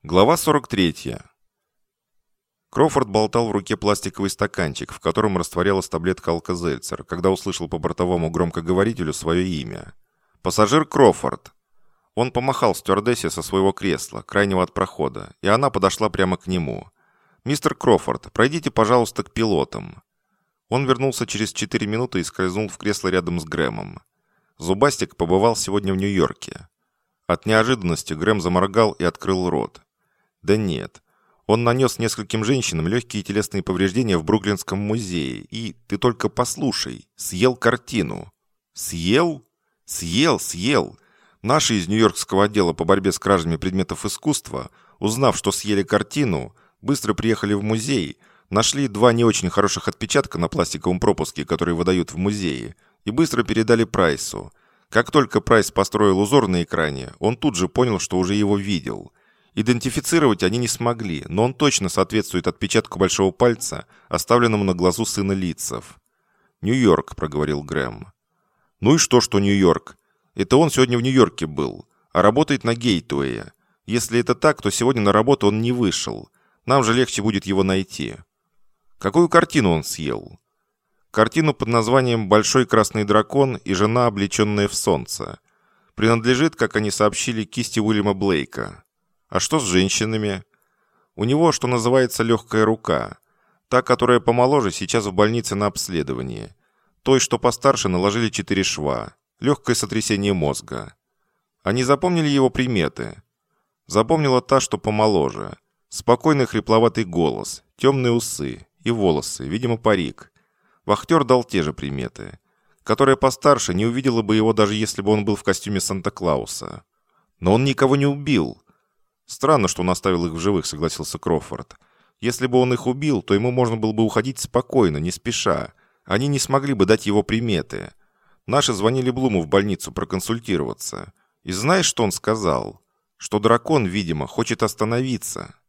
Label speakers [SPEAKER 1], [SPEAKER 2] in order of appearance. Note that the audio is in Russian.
[SPEAKER 1] Глава 43. Кроуфорд болтал в руке пластиковый стаканчик, в котором растворялась таблетка Алка-Зельцер, когда услышал по бортовому громкоговорителю свое имя. «Пассажир Кроуфорд!» Он помахал стюардессе со своего кресла, крайнего от прохода, и она подошла прямо к нему. «Мистер Кроуфорд, пройдите, пожалуйста, к пилотам». Он вернулся через 4 минуты и скользнул в кресло рядом с Грэмом. Зубастик побывал сегодня в Нью-Йорке. От неожиданности Грэм заморгал и открыл рот. Да нет. Он нанес нескольким женщинам легкие телесные повреждения в Бруклинском музее. И, ты только послушай, съел картину. Съел? Съел. Наши из Нью-Йоркского отдела по борьбе с кражами предметов искусства, узнав, что съели картину, быстро приехали в музей, нашли 2 не очень хороших отпечатка на пластиковом пропуске, которые выдают в музее, и быстро передали Прайсу. Как только Прайс построил узор на экране, он тут же понял, что уже его видел. Идентифицировать они не смогли, но он точно соответствует отпечатку большого пальца, оставленному на глазу сына Литцев. «Нью-Йорк», — проговорил Грэм. «Ну и что Нью-Йорк? Это он сегодня в Нью-Йорке был, а работает на Гейтуэе. Если это так, то сегодня на работу он не вышел. Нам же легче будет его найти». «Какую картину он съел?» «Картину под названием «Большой красный дракон и жена, облеченная в солнце». Принадлежит, как они сообщили, кисти Уильяма Блейка. А что с женщинами? У него, что называется, легкая рука. Та, которая помоложе, сейчас в больнице на обследовании. Той, что постарше, наложили 4 шва. Легкое сотрясение мозга. Они запомнили его приметы. Запомнила та, что помоложе. Спокойный хрипловатый голос, темные усы и волосы, видимо, парик. Вахтер дал те же приметы. Которая постарше не увидела бы его, даже если бы он был в костюме Санта-Клауса. Но он никого не убил. «Странно, что он оставил их в живых», — согласился Кроуфорд. «Если бы он их убил, то ему можно было бы уходить спокойно, не спеша. Они не смогли бы дать его приметы. Наши звонили Блуму в больницу проконсультироваться. И знаешь, что он сказал? Что дракон, видимо, хочет остановиться».